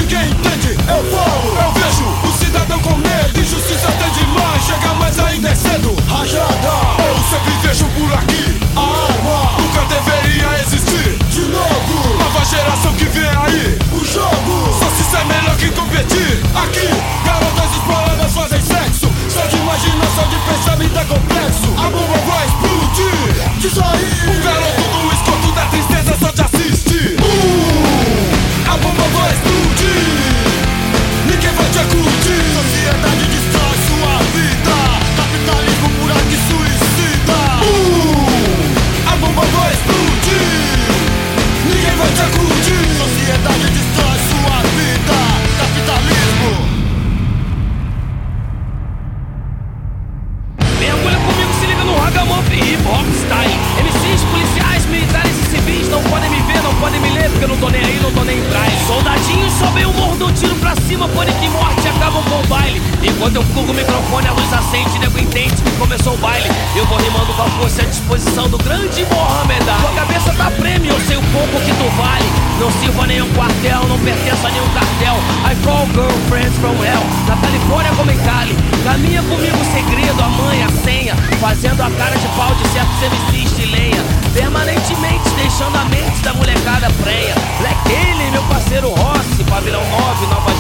ninguém entende. Eu falo, eu vejo o cidadão com medo. Injustiça tem demais, chega mais ainda é cedo. Rajada, eu sempre vejo por aqui. A arma nunca deveria existir. De novo, nova geração que vem aí. O jogo só se sai melhor que competir. Aqui, garotas exploradas fazem sexo. Só de imaginação, de pensamento é complexo. A bomba vai explodir. Diz aí, o garoto do esgoto da tristeza só te assiste. A bomba vai explodir. Ninguém vai te acudir. Sociedade destrói sua vida. Capitalismo por aqui suicida. A bomba vai explodir. Ninguém vai te acudir. Sociedade destrói sua vida. Capitalismo. Mergulha comigo, se liga no Ragamuffin Hip Hop Style. MCs, policiais, militares e civis não podem me ver, não podem me ler, porque eu não tô nem aí, não tô nem em trás. Soldadinhos sobem o morro, dão tiro pra cima, pânico e morte acabam com o baile. Enquanto eu fugo o microfone, a luz acende, nego entende que começou o baile. Eu vou rimando com a força e a disposição do grande Mohamed Ali. Tua cabeça tá prêmio, eu sei o pouco que tu vale. Não sirvo a nenhum quartel, não pertenço a nenhum cartel. I call girlfriends from hell, na Califórnia como em Cali. Caminha comigo o segredo, a mãe, a senha, fazendo a cara de pau de certos MCs de lenha. Permanentemente deixando a mente da molecada prenha. Black Alien, meu parceiro Rossi, Pavilhão 9, Nova